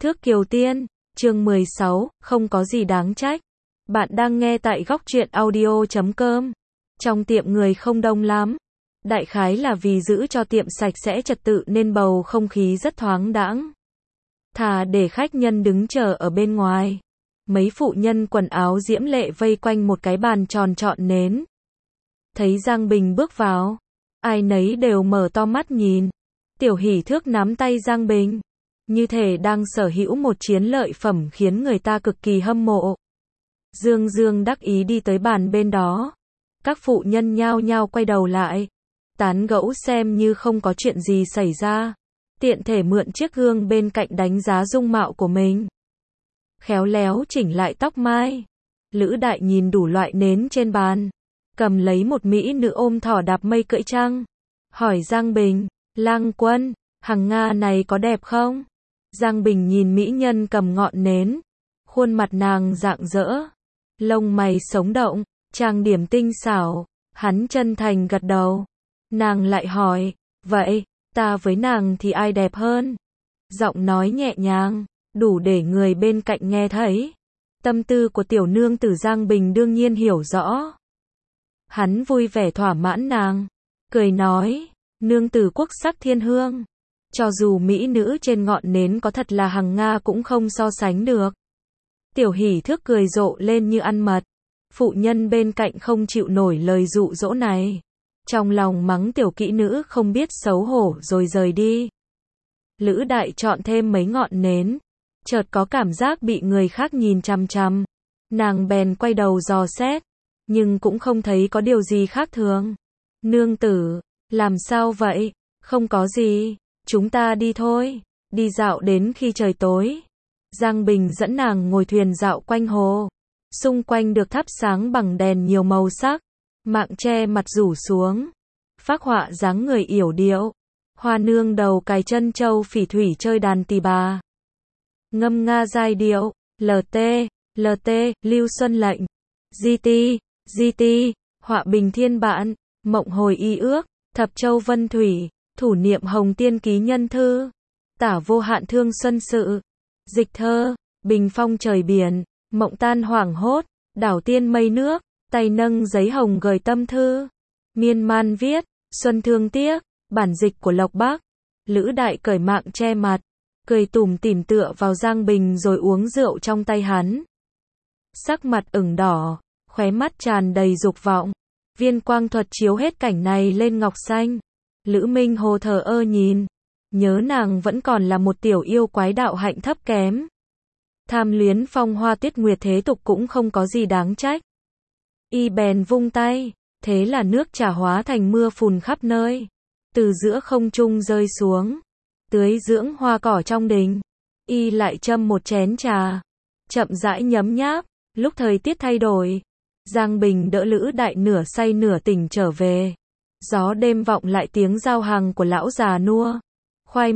Thước Kiều Tiên, chương 16, không có gì đáng trách. Bạn đang nghe tại góc truyện audio.com. Trong tiệm người không đông lắm. Đại khái là vì giữ cho tiệm sạch sẽ trật tự nên bầu không khí rất thoáng đãng. Thà để khách nhân đứng chờ ở bên ngoài. Mấy phụ nhân quần áo diễm lệ vây quanh một cái bàn tròn trọn nến. Thấy Giang Bình bước vào, ai nấy đều mở to mắt nhìn. Tiểu Hỷ Thước nắm tay Giang Bình, như thể đang sở hữu một chiến lợi phẩm khiến người ta cực kỳ hâm mộ. Dương Dương đắc ý đi tới bàn bên đó. Các phụ nhân nhao nhao quay đầu lại, tán gẫu xem như không có chuyện gì xảy ra. Tiện thể mượn chiếc gương bên cạnh đánh giá dung mạo của mình. Khéo léo chỉnh lại tóc mai. Lữ Đại nhìn đủ loại nến trên bàn, cầm lấy một mỹ nữ ôm thỏ đạp mây cưỡi trăng. Hỏi Giang Bình, Lang Quân, hằng Nga này có đẹp không? Giang Bình nhìn mỹ nhân cầm ngọn nến. Khuôn mặt nàng rạng rỡ, lông mày sống động, trang điểm tinh xảo. Hắn chân thành gật đầu. Nàng lại hỏi, vậy, ta với nàng thì ai đẹp hơn? Giọng nói nhẹ nhàng, đủ để người bên cạnh nghe thấy. Tâm tư của tiểu nương tử Giang Bình đương nhiên hiểu rõ. Hắn vui vẻ thỏa mãn nàng, cười nói, nương tử quốc sắc thiên hương. Cho dù mỹ nữ trên ngọn nến có thật là hằng Nga cũng không so sánh được. Tiểu Hỷ Thước cười rộ lên như ăn mật. Phụ nhân bên cạnh không chịu nổi lời dụ dỗ này. Trong lòng mắng tiểu kỹ nữ không biết xấu hổ rồi rời đi. Lữ Đại chọn thêm mấy ngọn nến. Chợt có cảm giác bị người khác nhìn chằm chằm. Nàng bèn quay đầu dò xét. Nhưng cũng không thấy có điều gì khác thường. Nương tử, làm sao vậy? Không có gì, chúng ta đi thôi. Đi dạo đến khi trời tối. Giang Bình dẫn nàng ngồi thuyền dạo quanh hồ. Xung quanh được thắp sáng bằng đèn nhiều màu sắc. Mạng che mặt rủ xuống. Phác họa dáng người yểu điệu. Hoa nương đầu cài chân châu phỉ thủy chơi đàn tỳ bà. Ngâm nga giai điệu. LT, Lưu Xuân lệnh. GT, họa bình thiên bản. Mộng hồi y ước. Thập châu vân thủy. Thủ niệm hồng tiên ký nhân thư. Tả vô hạn thương xuân sự. Dịch thơ. Bình phong trời biển. Mộng tan hoảng hốt. Đảo tiên mây nước. Tay nâng giấy hồng gửi tâm thư. Miên man viết. Xuân thương tiếc. Bản dịch của Lộc Bắc. Lữ Đại cởi mạng che mặt, cười tủm tỉm tựa vào Giang Bình rồi uống rượu trong tay hắn. Sắc mặt ửng đỏ, khóe mắt tràn đầy dục vọng. Viên quang thuật chiếu hết cảnh này lên ngọc xanh. Lữ Minh Hồ thờ ơ nhìn. Nhớ nàng vẫn còn là một tiểu yêu quái đạo hạnh thấp kém. Tham luyến phong hoa tuyết nguyệt thế tục cũng không có gì đáng trách. Y bèn vung tay, thế là nước trà hóa thành mưa phùn khắp nơi. Từ giữa không trung rơi xuống, tưới dưỡng hoa cỏ trong đình. Y lại châm một chén trà, chậm rãi nhấm nháp. Lúc thời tiết thay đổi, Giang Bình đỡ Lữ Đại nửa say nửa tỉnh trở về. Gió đêm vọng lại tiếng giao hàng của lão già nua. Khoai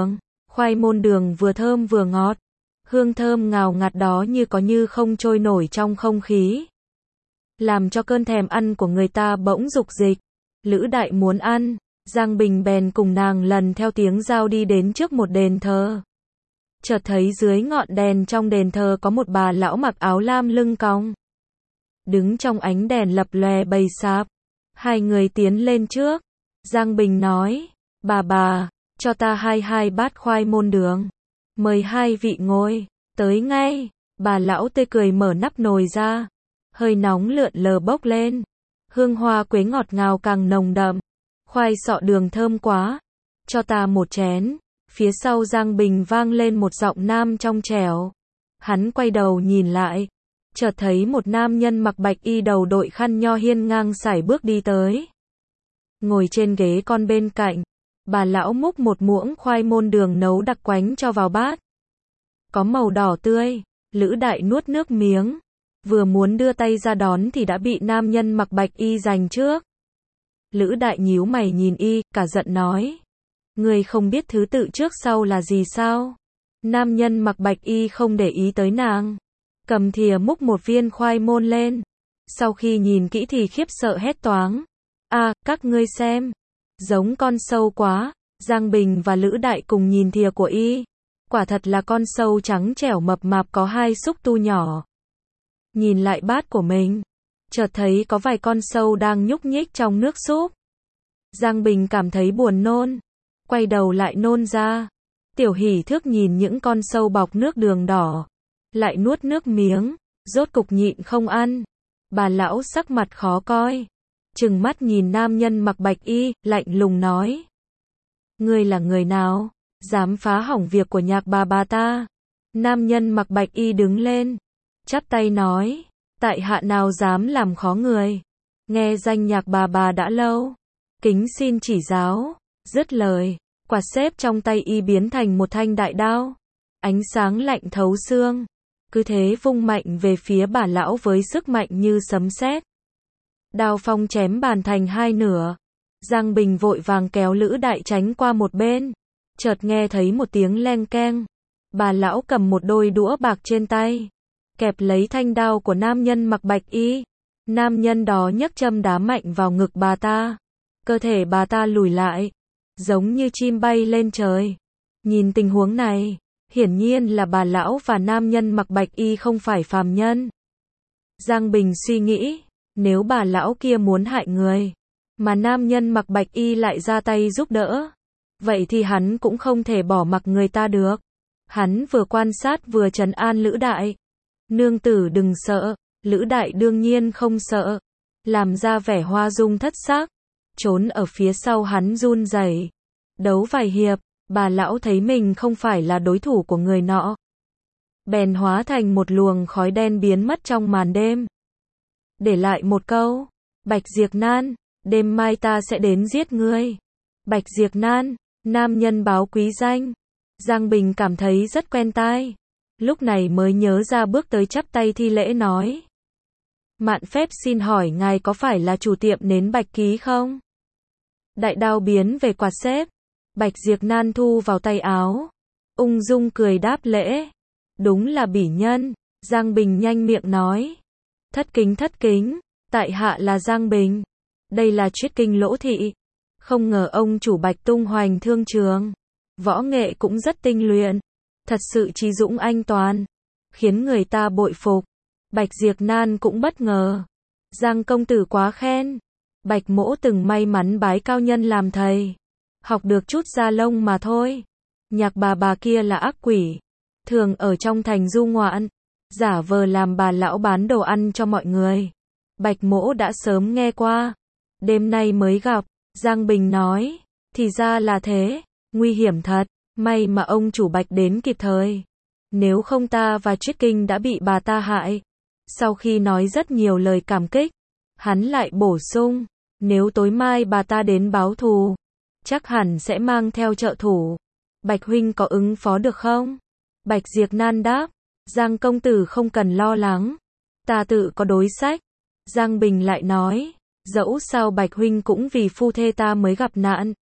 môn đường vừa thơm vừa ngọt. Hương thơm ngào ngạt đó như có như không trôi nổi trong không khí. Làm cho cơn thèm ăn của người ta bỗng dục dịch. Lữ Đại muốn ăn. Giang Bình bèn cùng nàng lần theo tiếng giao đi đến trước một đền thờ. Chợt thấy dưới ngọn đèn trong đền thờ có một bà lão mặc áo lam lưng cong. Đứng trong ánh đèn lập lòe bầy sáp. Hai người tiến lên trước. Giang Bình nói, bà, cho ta hai bát khoai môn đường. Mời hai vị ngồi, tới ngay. Bà lão tươi cười mở nắp nồi ra. Hơi nóng lượn lờ bốc lên. Hương hoa quế ngọt ngào càng nồng đậm. Khoai sọ đường thơm quá. Cho ta một chén. Phía sau Giang Bình vang lên một giọng nam trong trẻo. Hắn quay đầu nhìn lại. Chợt thấy một nam nhân mặc bạch y đầu đội khăn nho hiên ngang sải bước đi tới. Ngồi trên ghế con bên cạnh. Bà lão múc một muỗng khoai môn đường nấu đặc quánh cho vào bát. Có màu đỏ tươi. Lữ Đại nuốt nước miếng. Vừa muốn đưa tay ra đón thì đã bị nam nhân mặc bạch y giành trước. Lữ Đại nhíu mày nhìn y, cả giận nói. Người không biết thứ tự trước sau là gì sao? Nam nhân mặc bạch y không để ý tới nàng. Cầm thìa múc một viên khoai môn lên. Sau khi nhìn kỹ thì khiếp sợ hét toáng. Các ngươi xem. Giống con sâu quá. Giang Bình và Lữ Đại cùng nhìn thìa của y. Quả thật là con sâu trắng trẻo mập mạp có hai xúc tu nhỏ. Nhìn lại bát của mình, chợt thấy có vài con sâu đang nhúc nhích trong nước súp. Giang Bình cảm thấy buồn nôn, quay đầu lại nôn ra. Tiểu Hỷ Thước nhìn những con sâu bọc nước đường đỏ, lại nuốt nước miếng, rốt cục nhịn không ăn. Bà lão sắc mặt khó coi, trừng mắt nhìn nam nhân mặc bạch y, lạnh lùng nói: Ngươi là người nào, dám phá hỏng việc của Nhạc bà ta? Nam nhân mặc bạch y đứng lên, chắp tay nói: Tại hạ nào dám làm khó người, nghe danh Nhạc bà đã lâu, kính xin chỉ giáo. Dứt lời, quạt xếp trong tay y biến thành một thanh đại đao, ánh sáng lạnh thấu xương, cứ thế vung mạnh về phía bà lão với sức mạnh như sấm sét. Đao phong chém bàn thành hai nửa. Giang Bình vội vàng kéo Lữ Đại tránh qua một bên, chợt nghe thấy một tiếng leng keng. Bà lão cầm một đôi đũa bạc trên tay, kẹp lấy thanh đao của nam nhân mặc bạch y. Nam nhân đó nhấc châm đá mạnh vào ngực bà ta. Cơ thể bà ta lùi lại, giống như chim bay lên trời. Nhìn tình huống này, hiển nhiên là bà lão và nam nhân mặc bạch y không phải phàm nhân. Giang Bình suy nghĩ, nếu bà lão kia muốn hại người, mà nam nhân mặc bạch y lại ra tay giúp đỡ, vậy thì hắn cũng không thể bỏ mặc người ta được. Hắn vừa quan sát vừa trấn an Lữ Đại. Nương tử đừng sợ. Lữ Đại đương nhiên không sợ, làm ra vẻ hoa dung thất sắc, trốn ở phía sau hắn run rẩy. Đấu vài hiệp, bà lão thấy mình không phải là đối thủ của người nọ, bèn hóa thành một luồng khói đen biến mất trong màn đêm, để lại một câu: Bạch Diệp Nan, đêm mai ta sẽ đến giết ngươi. Bạch Diệp Nan, nam nhân báo quý danh. Giang Bình cảm thấy rất quen tai, lúc này mới nhớ ra bước tới chắp tay thi lễ nói: Mạn phép xin hỏi ngài có phải là chủ tiệm nến Bạch Ký không? Đại đao biến về quạt xếp, Bạch Diệp Nan thu vào tay áo, ung dung cười đáp lễ: Đúng là bỉ nhân. Giang Bình nhanh miệng nói: Thất kính, tại hạ là Giang Bình. Đây là Triết Kinh Lỗ Thị. Không ngờ ông chủ Bạch tung hoành thương trường, võ nghệ cũng rất tinh luyện, thật sự trí dũng anh toàn, khiến người ta bội phục. Bạch Diệp Nan cũng bất ngờ. Giang công tử quá khen. Bạch mỗ từng may mắn bái cao nhân làm thầy, học được chút da lông mà thôi. Nhạc bà kia là ác quỷ, thường ở trong thành du ngoạn, giả vờ làm bà lão bán đồ ăn cho mọi người. Bạch mỗ đã sớm nghe qua, đêm nay mới gặp. Giang Bình nói: Thì ra là thế, nguy hiểm thật, may mà ông chủ Bạch đến kịp thời. Nếu không ta và Triết Kinh đã bị bà ta hại. Sau khi nói rất nhiều lời cảm kích, hắn lại bổ sung: Nếu tối mai bà ta đến báo thù, chắc hẳn sẽ mang theo trợ thủ. Bạch huynh có ứng phó được không? Bạch Diệp Nan đáp: Giang công tử không cần lo lắng, ta tự có đối sách. Giang Bình lại nói: Dẫu sao Bạch huynh cũng vì phu thê ta mới gặp nạn,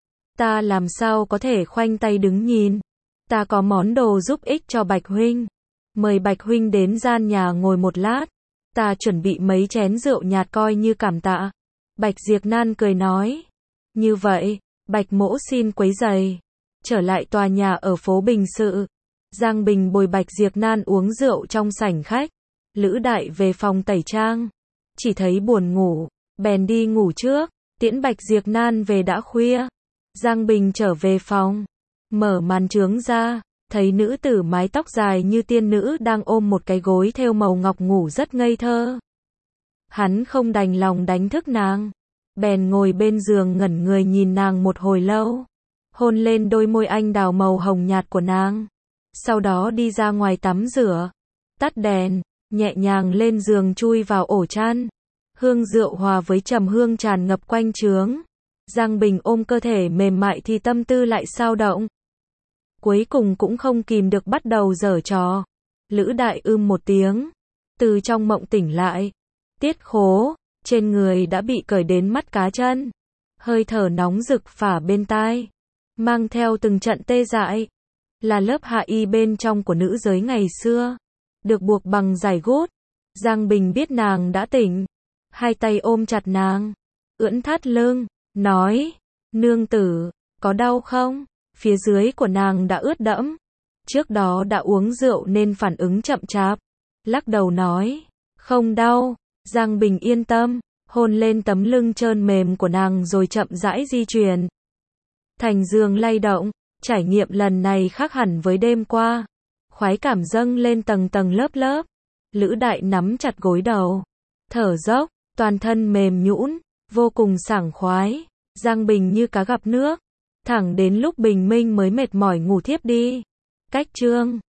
ta làm sao có thể khoanh tay đứng nhìn. Ta có món đồ giúp ích cho Bạch huynh, mời Bạch huynh đến gian nhà ngồi một lát, ta chuẩn bị mấy chén rượu nhạt coi như cảm tạ. Bạch Diệp Nan cười nói: Như vậy, Bạch mỗ xin quấy rầy. Trở lại tòa nhà ở phố Bình Sự, Giang Bình bồi Bạch Diệp Nan uống rượu trong sảnh khách. Lữ Đại về phòng tẩy trang, chỉ thấy buồn ngủ, bèn đi ngủ trước, tiễn Bạch Diệp Nan về đã khuya. Giang Bình trở về phòng, mở màn chướng ra, thấy nữ tử mái tóc dài như tiên nữ đang ôm một cái gối thêu màu ngọc ngủ rất ngây thơ. Hắn không đành lòng đánh thức nàng, bèn ngồi bên giường ngẩn người nhìn nàng một hồi lâu, hôn lên đôi môi anh đào màu hồng nhạt của nàng. Sau đó đi ra ngoài tắm rửa, tắt đèn, nhẹ nhàng lên giường chui vào ổ chăn. Hương rượu hòa với trầm hương tràn ngập quanh trướng. Giang Bình ôm cơ thể mềm mại thì tâm tư lại xao động. Cuối cùng cũng không kìm được bắt đầu giở trò. Lữ Đại một tiếng, từ trong mộng tỉnh lại. Tiết khố, trên người đã bị cởi đến mắt cá chân. Hơi thở nóng rực phả bên tai, mang theo từng trận tê dại. Là lớp hạ y bên trong của nữ giới ngày xưa, được buộc bằng dải gút. Giang Bình biết nàng đã tỉnh, hai tay ôm chặt nàng, ưỡn thắt lưng, nói: Nương tử, có đau không? Phía dưới của nàng đã ướt đẫm, Trước đó đã uống rượu nên phản ứng chậm chạp. Lắc đầu nói, không đau. Giang Bình yên tâm, hôn lên tấm lưng trơn mềm của nàng rồi chậm rãi di chuyển. Thành giường lay động, trải nghiệm lần này khác hẳn với đêm qua. Khoái cảm dâng lên tầng tầng lớp lớp. Lữ Đại nắm chặt gối đầu, thở dốc, toàn thân mềm nhũn, vô cùng sảng khoái. Giang Bình như cá gặp nước, thẳng đến lúc bình minh mới mệt mỏi ngủ thiếp đi. Cách chương